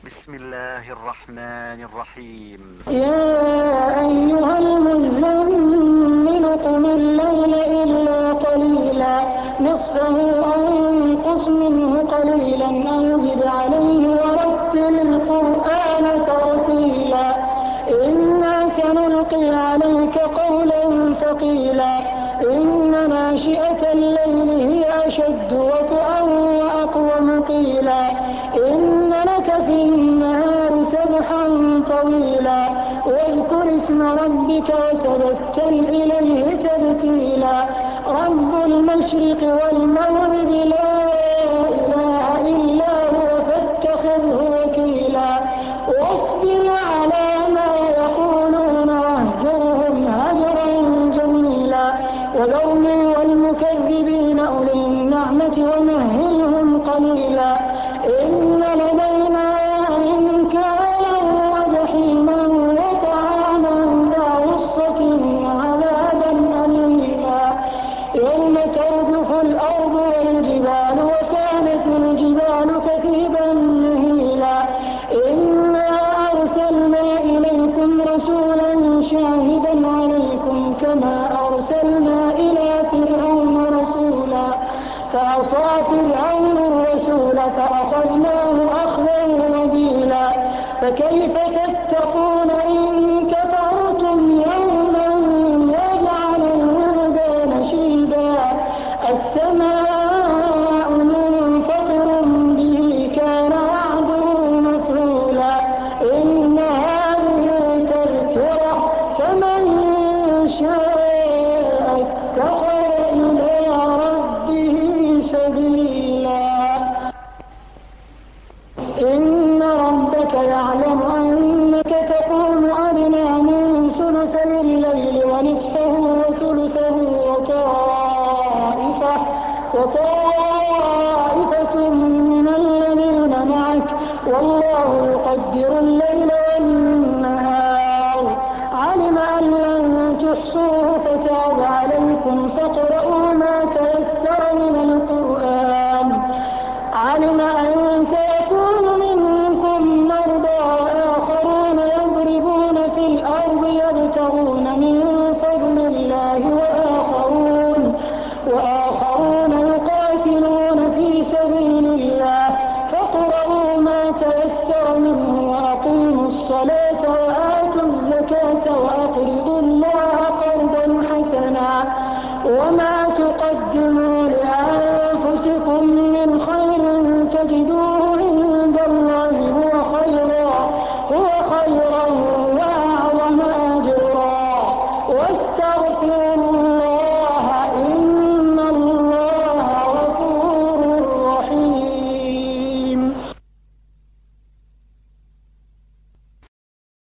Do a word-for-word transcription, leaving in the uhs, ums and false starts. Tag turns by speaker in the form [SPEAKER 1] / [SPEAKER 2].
[SPEAKER 1] بسم الله الرحمن الرحيم.
[SPEAKER 2] يا أيها المزمل قم الليل إلا قليلا نصفه أو انقص منه قليلا أو زد عليه ورتل القرآن ترتيلا إنا سنلقي عليك قولا ثقيلا إن ناشئة الليل هي أشد وطئا وأقوم قيلا إن لك في النهار سبحا طويلا واذكر اسم ربك وتبتل إليه تبتيلا رب المشرق والمغرب لا إله إلا هو فاتخذه وكيلا واصبر على ما يقولون واهجرهم هجرا جميلا وذرني والمكذبين أولي النعمة ومهلهم قليلا إن لدينا أنكالا وجحيما وطعاما ذا غصة وعذابا أليما يوم ترجف الأرض والجبال وكانت الجبال كثيبا مهيلا إنا أرسلنا إليكم رسولا شاهدا عليكم كما أرسلنا إلى فرعون رسولا فعصى فرعون الرسول فأخذناه أخذا وبيلا فكيف تتقون إن كفرتم يوما يجعل الولدان شيبا السماء منفطر به كان وعده مفعولا إن هذه تذكرة فمن شاء اتخذ إلى ربه سبيلا إن ربك يعلم أنك تقوم أدنى من ثلثي الليل ونصفه وثلثه وطائفة وطائفة من الذين معك والله يقدر الليل والنهار علم أن لن تحصوه